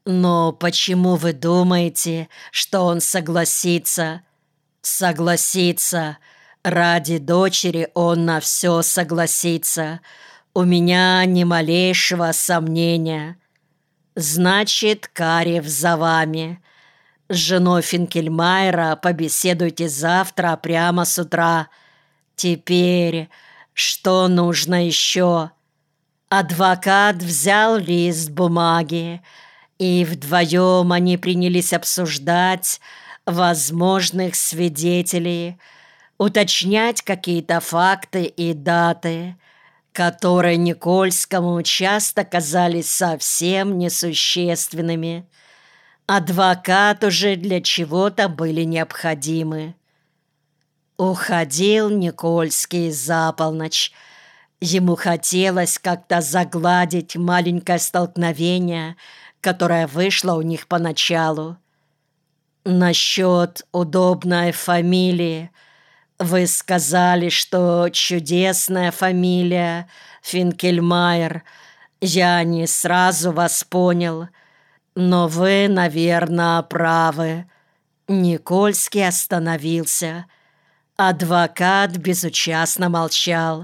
Но почему вы думаете, что он согласится? Согласится. Ради дочери он на все согласится. У меня ни малейшего сомнения. Значит, Карев за вами. С женой Финкельмайера побеседуйте завтра прямо с утра. Теперь, что нужно еще? Адвокат взял лист бумаги, и вдвоем они принялись обсуждать возможных свидетелей, уточнять какие-то факты и даты, которые Никольскому часто казались совсем несущественными. Адвокату же для чего-то были необходимы. Уходил Никольский за полночь. Ему хотелось как-то загладить маленькое столкновение, которое вышло у них поначалу. Насчет удобной фамилии. Вы сказали, что чудесная фамилия Финкельмайер. Я не сразу вас понял, но вы, наверное, правы. Никольский остановился. Адвокат безучастно молчал.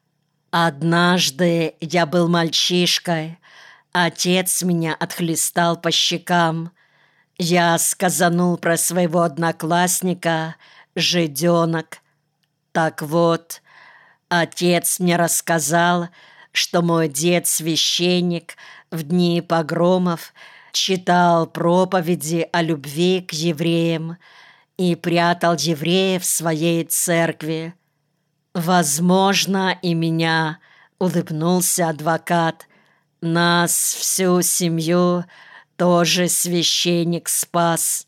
Однажды я был мальчишкой. Отец меня отхлестал по щекам. Я сказанул про своего одноклассника «жиденок». Так вот, отец мне рассказал, что мой дед-священник в дни погромов читал проповеди о любви к евреям и прятал евреев в своей церкви. «Возможно, и меня», — улыбнулся адвокат. «Нас, всю семью, тоже священник спас».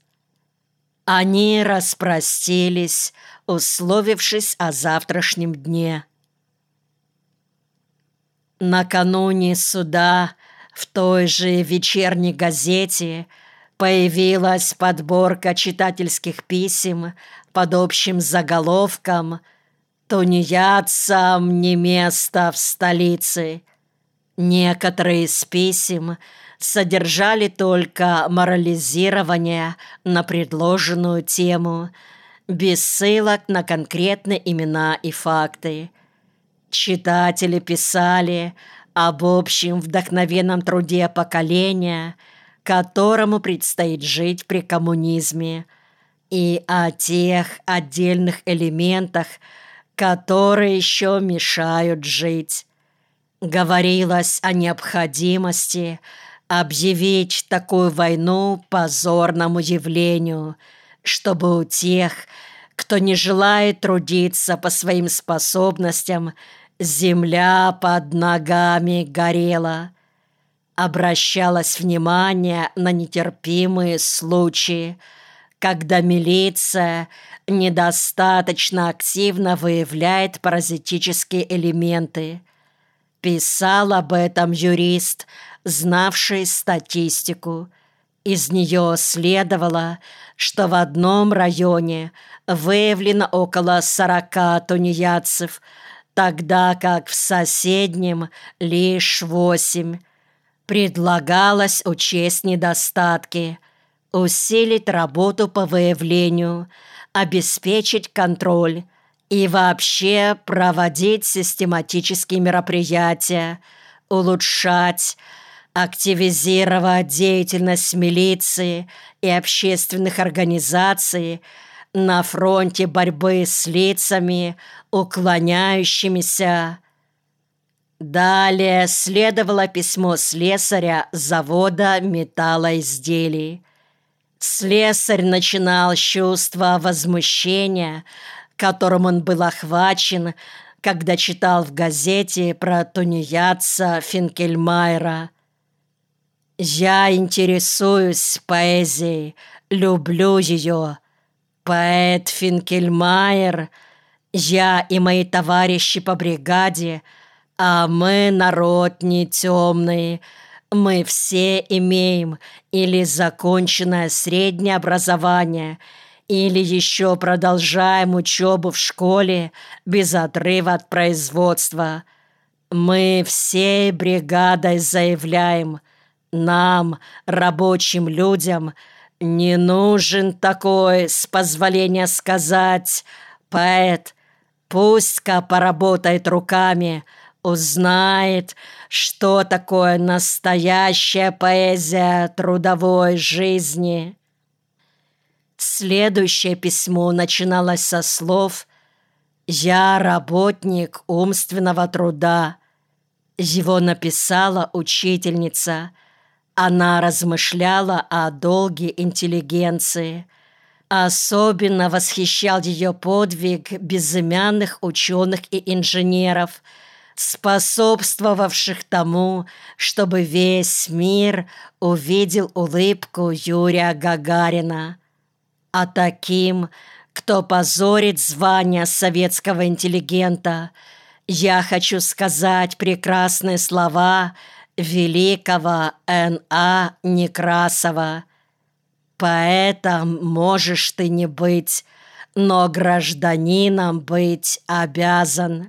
Они распростились, условившись о завтрашнем дне. Накануне суда в той же вечерней газете появилась подборка читательских писем под общим заголовком «Тунеядцам не место в столице». Некоторые из писем содержали только морализирование на предложенную тему, без ссылок на конкретные имена и факты. Читатели писали об общем вдохновенном труде поколения, которому предстоит жить при коммунизме, и о тех отдельных элементах, которые еще мешают жить. Говорилось о необходимости объявить такую войну позорному явлению, чтобы у тех, кто не желает трудиться по своим способностям, земля под ногами горела. Обращалось внимание на нетерпимые случаи, когда милиция недостаточно активно выявляет паразитические элементы. Писал об этом юрист, знавший статистику. Из нее следовало, что в одном районе выявлено около 40 тунеядцев, тогда как в соседнем лишь 8. Предлагалось учесть недостатки, усилить работу по выявлению, обеспечить контроль и вообще проводить систематические мероприятия, улучшать, активизировать деятельность милиции и общественных организаций на фронте борьбы с лицами, уклоняющимися. Далее следовало письмо слесаря завода металлоизделий. Слесарь начинал с чувства возмущения, которым он был охвачен, когда читал в газете про тунеядца Финкельмайера. «Я интересуюсь поэзией, люблю ее. Поэт Финкельмайер, я и мои товарищи по бригаде, а мы народ не темный. Мы все имеем или законченное среднее образование, или еще продолжаем учебу в школе без отрыва от производства. Мы всей бригадой заявляем: Нам, рабочим людям, не нужен такой, с позволения сказать, поэт. Пусть-ка поработает руками, узнает, что такое настоящая поэзия трудовой жизни». Следующее письмо начиналось со слов «Я работник умственного труда». Его написала учительница. Она размышляла о долге интеллигенции. Особенно восхищал ее подвиг безымянных ученых и инженеров, способствовавших тому, чтобы весь мир увидел улыбку Юрия Гагарина. А таким, кто позорит звание советского интеллигента, я хочу сказать прекрасные слова великого Н.А. Некрасова: «Поэтом можешь ты не быть, но гражданином быть обязан».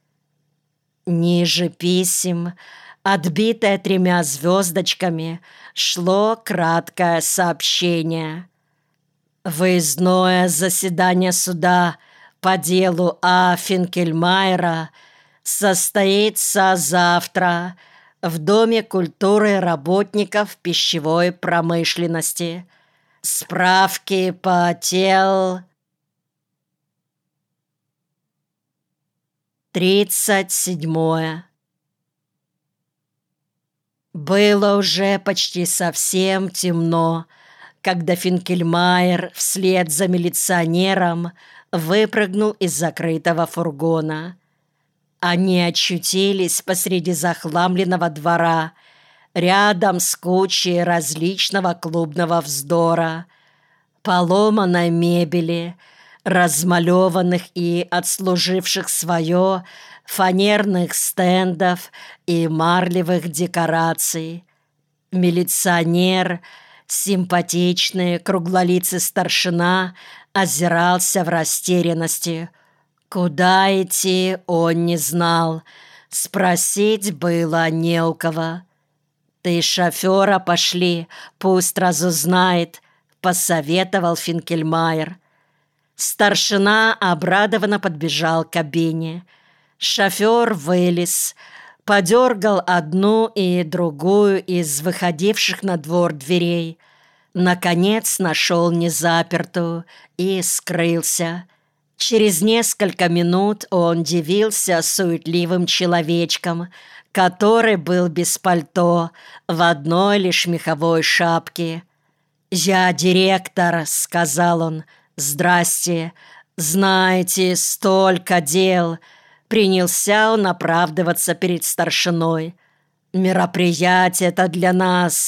Ниже писем, отбитое 3 звездочками, шло краткое сообщение. Выездное заседание суда по делу А. Финкельмайера состоится завтра в Доме культуры работников пищевой промышленности. Справки по тел 37. Было уже почти совсем темно, когда Финкельмайер вслед за милиционером выпрыгнул из закрытого фургона. Они очутились посреди захламленного двора, рядом с кучей различного клубного вздора, поломанной мебели, размалеванных и отслуживших свое фанерных стендов и марлевых декораций. Милиционер, симпатичный круглолицый старшина, озирался в растерянности. Куда идти он не знал, спросить было не у кого. «Ты шофера пошли, пусть разузнает», — посоветовал Финкельмайер. Старшина обрадованно подбежал к кабине. Шофер вылез, подергал одну и другую из выходивших на двор дверей. Наконец нашел незапертую и скрылся. Через несколько минут он дивился суетливым человечком, который был без пальто, в одной лишь меховой шапке. «Я директор», — сказал он. «Здрасте. Знаете, столько дел». Принялся он оправдываться перед старшиной. «Мероприятие-то для нас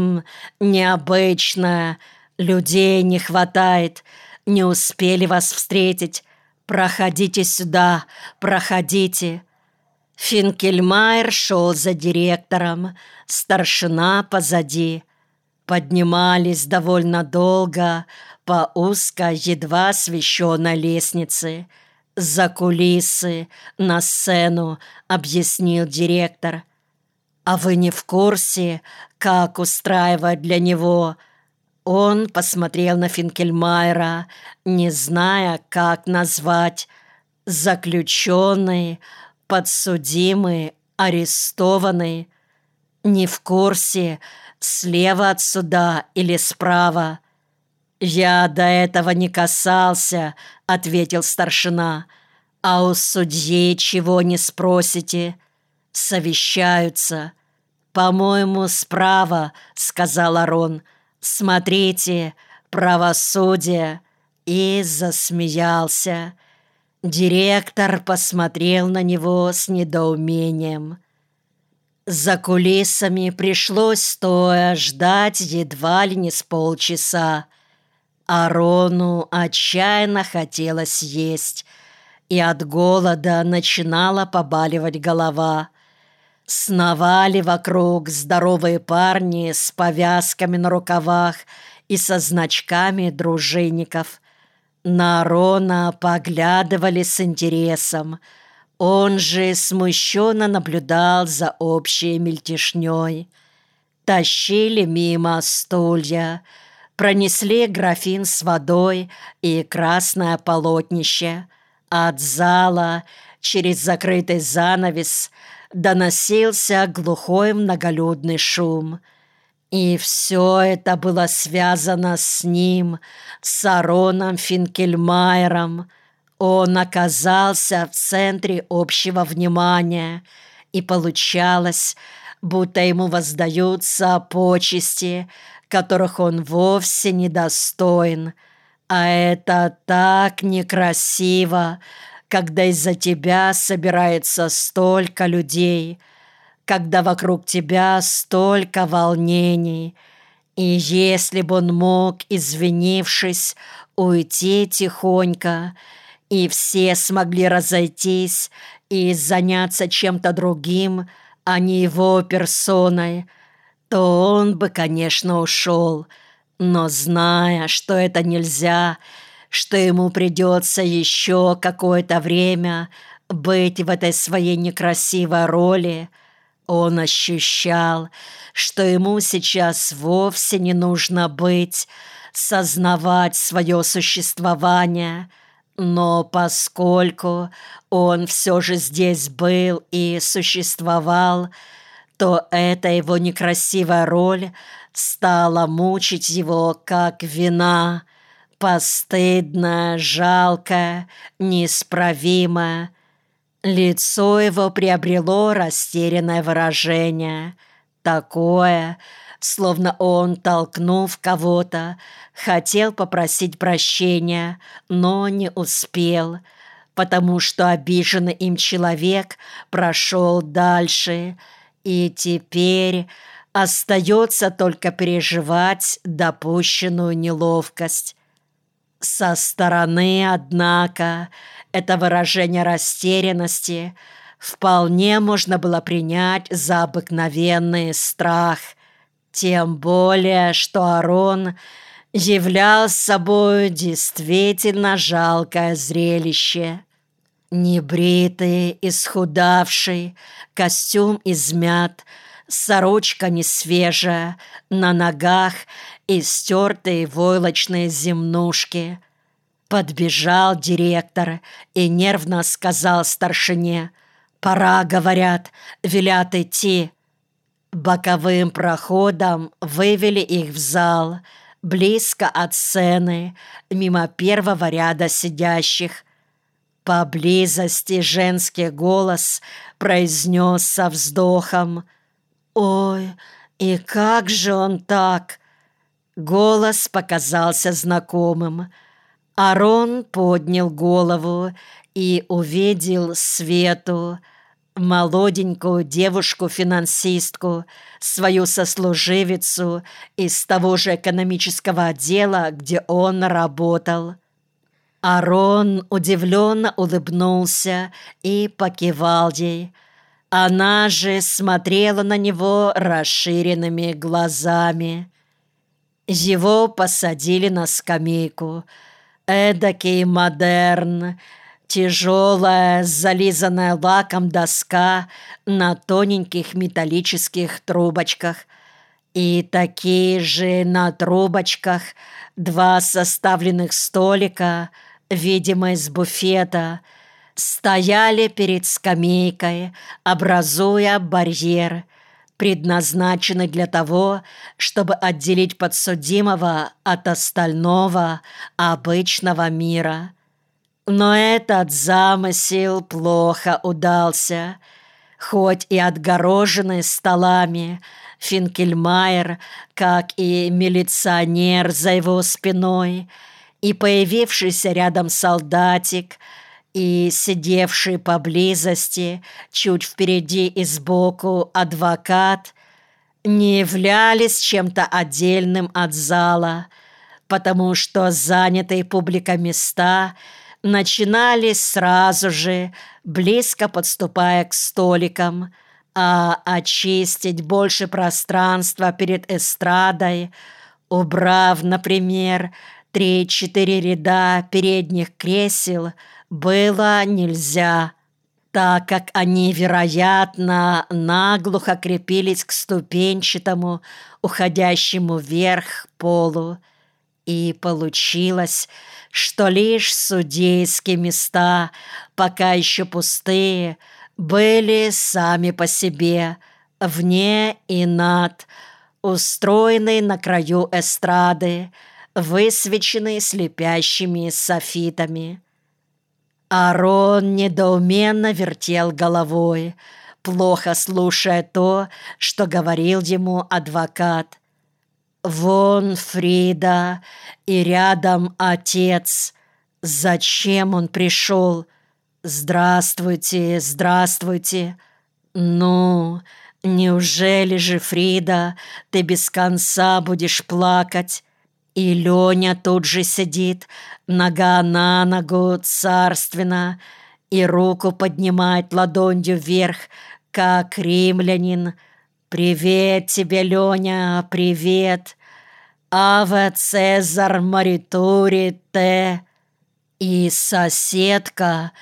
необычное. Людей не хватает. Не успели вас встретить. Проходите сюда, проходите». Финкельмайер шел за директором, старшина позади. Поднимались довольно долго по узкой, едва освещенной лестнице. «За кулисы, на сцену», — объяснил директор. «А вы не в курсе, как устраивать для него?» Он посмотрел на Финкельмайера, не зная, как назвать. «Заключенный, подсудимый, арестованный». «Не в курсе, слева от суда или справа?» «Я до этого не касался», — ответил старшина. «А у судьи чего не спросите?» «Совещаются». «По-моему, справа», — сказал Арон. «Смотрите, правосудие». И засмеялся. Директор посмотрел на него с недоумением. За кулисами пришлось стоя ждать едва ли не с полчаса. Арону отчаянно хотелось есть, и от голода начинала побаливать голова. Сновали вокруг здоровые парни с повязками на рукавах и со значками дружинников. На Арона поглядывали с интересом. Он же смущенно наблюдал за общей мельтешней. Тащили мимо стулья, пронесли графин с водой и красное полотнище. От зала через закрытый занавес доносился глухой многолюдный шум. И все это было связано с ним, с Ароном Финкельмайером. Он оказался в центре общего внимания, и получалось, будто ему воздаются почести, которых он вовсе не достоин. А это так некрасиво, когда из-за тебя собирается столько людей, когда вокруг тебя столько волнений. И если бы он мог, извинившись, уйти тихонько, и все смогли разойтись и заняться чем-то другим, а не его персоной, то он бы, конечно, ушел. Но зная, что это нельзя, что ему придется еще какое-то время быть в этой своей некрасивой роли, он ощущал, что ему сейчас вовсе не нужно быть, сознавать свое существование. Но поскольку он все же здесь был и существовал, то эта его некрасивая роль стала мучить его, как вина, постыдная, жалкая, неисправимая. Лицо его приобрело растерянное выражение, такое, словно он, толкнув кого-то, хотел попросить прощения, но не успел, потому что обиженный им человек прошел дальше, и теперь остается только переживать допущенную неловкость. Со стороны, однако, это выражение растерянности вполне можно было принять за обыкновенный страх, тем более, что Арон являл собой действительно жалкое зрелище. Небритый, исхудавший, костюм измят, сорочка несвежая, на ногах истертые войлочные земнушки. Подбежал директор и нервно сказал старшине: «Пора, говорят, велят идти». Боковым проходом вывели их в зал, близко от сцены, мимо первого ряда сидящих. Поблизости женский голос произнес со вздохом: «Ой, и как же он так?» Голос показался знакомым. Арон поднял голову и увидел Свету, молоденькую девушку-финансистку, свою сослуживицу из того же экономического отдела, где он работал. Арон удивленно улыбнулся и покивал ей. Она же смотрела на него расширенными глазами. Его посадили на скамейку. Эдакий модерн, тяжелая, зализанная лаком доска на тоненьких металлических трубочках. И такие же на трубочках два составленных столика, видимо, из буфета, стояли перед скамейкой, образуя барьер, предназначенный для того, чтобы отделить подсудимого от остального обычного мира. Но этот замысел плохо удался. Хоть и отгороженный столами, Финкельмайер, как и милиционер за его спиной, и появившийся рядом солдатик, и сидевший поблизости, чуть впереди и сбоку адвокат, не являлись чем-то отдельным от зала, потому что занятые публикой места начинались сразу же, близко подступая к столикам, а очистить больше пространства перед эстрадой, убрав, например, 3-4 ряда передних кресел, было нельзя. так как они, вероятно, наглухо крепились к ступенчатому, уходящему вверх полу. И получилось, что лишь судейские места, пока еще пустые, были сами по себе, вне и над, устроенные на краю эстрады, высвеченные слепящими софитами. Аарон недоуменно вертел головой, плохо слушая то, что говорил ему адвокат. Вон Фрида и рядом отец. Зачем он пришел? Здравствуйте, здравствуйте. Ну, неужели же, Фрида, ты без конца будешь плакать? И Леня тут же сидит, нога на ногу, царственно, и руку поднимает ладонью вверх, как римлянин. «Привет тебе, Леня, привет! Аве Цезар моритури те!» И соседка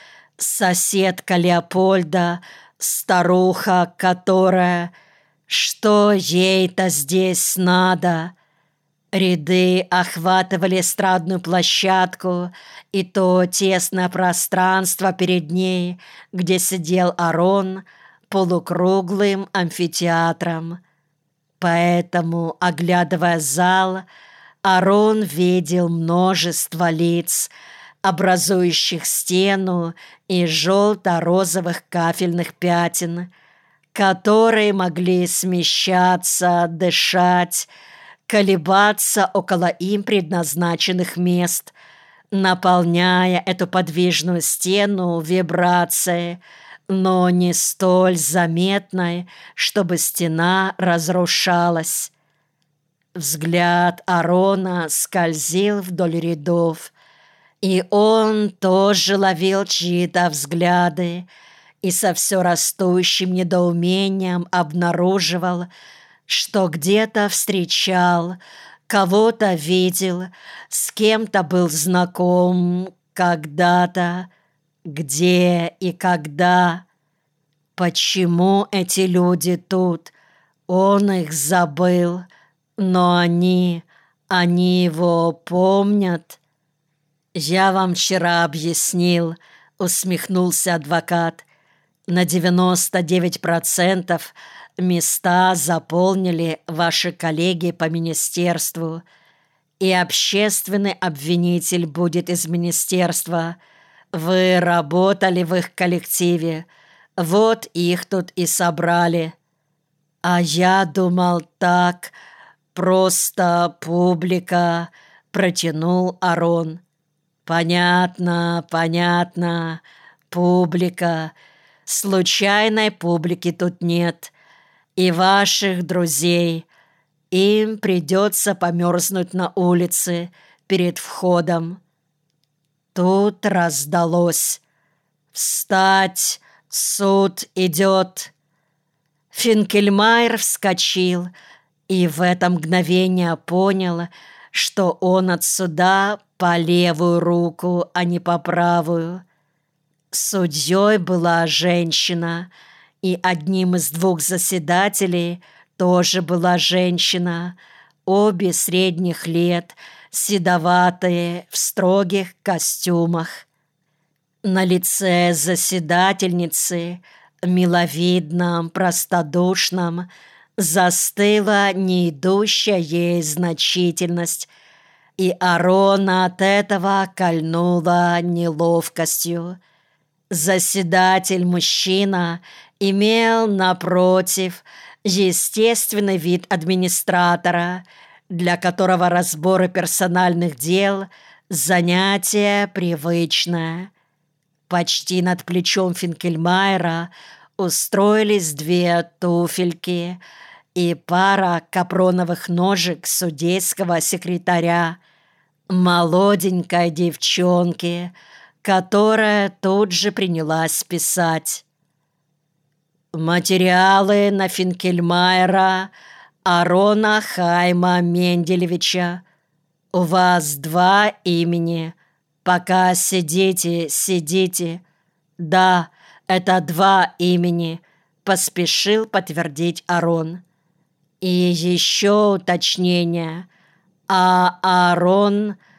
Леопольда, старуха, которая... Что ей-то здесь надо? Ряды охватывали эстрадную площадку и то тесное пространство перед ней, где сидел Аарон, полукруглым амфитеатром. Поэтому, оглядывая зал, Аарон видел множество лиц, образующих стену из желто-розовых кафельных пятен, которые могли смещаться, дышать, колебаться около им предназначенных мест, наполняя эту подвижную стену вибрацией, но не столь заметной, чтобы стена разрушалась. Взгляд Аарона скользил вдоль рядов, и он тоже ловил чьи-то взгляды и со все растущим недоумением обнаруживал, что где-то встречал, кого-то видел, с кем-то был знаком когда-то. Где и когда? Почему эти люди тут? Он их забыл, но они его помнят. «Я вам вчера объяснил», — усмехнулся адвокат. «На 99% места заполнили ваши коллеги по министерству, и общественный обвинитель будет из министерства. Вы работали в их коллективе, вот их тут и собрали. А я думал так, просто публика», — протянул Аарон. «Понятно, публика. Случайной публики тут нет. И ваших друзей. Им придется померзнуть на улице перед входом». Тут раздалось: «Встать! Суд идет!» Финкельмайер вскочил и в это мгновение понял, что он от суда по левую руку, а не по правую. Судьей была женщина, и одним из двух заседателей тоже была женщина, обе средних лет, седоватые, в строгих костюмах. На лице заседательницы, миловидном, простодушном, застыла не идущая ей значительность, и Аарона от этого кольнула неловкостью. Заседатель-мужчина имел, напротив, естественный вид администратора, для которого разборы персональных дел – занятие привычное. Почти над плечом Финкельмайера устроились две туфельки и пара капроновых ножек судейского секретаря, молоденькой девчонки, которая тут же принялась писать. «Материалы на Финкельмайера Аарона Хайма Менделевича. У вас два имени. Пока сидите. Да, Это два имени, поспешил подтвердить Арон. И еще уточнение. А Аарон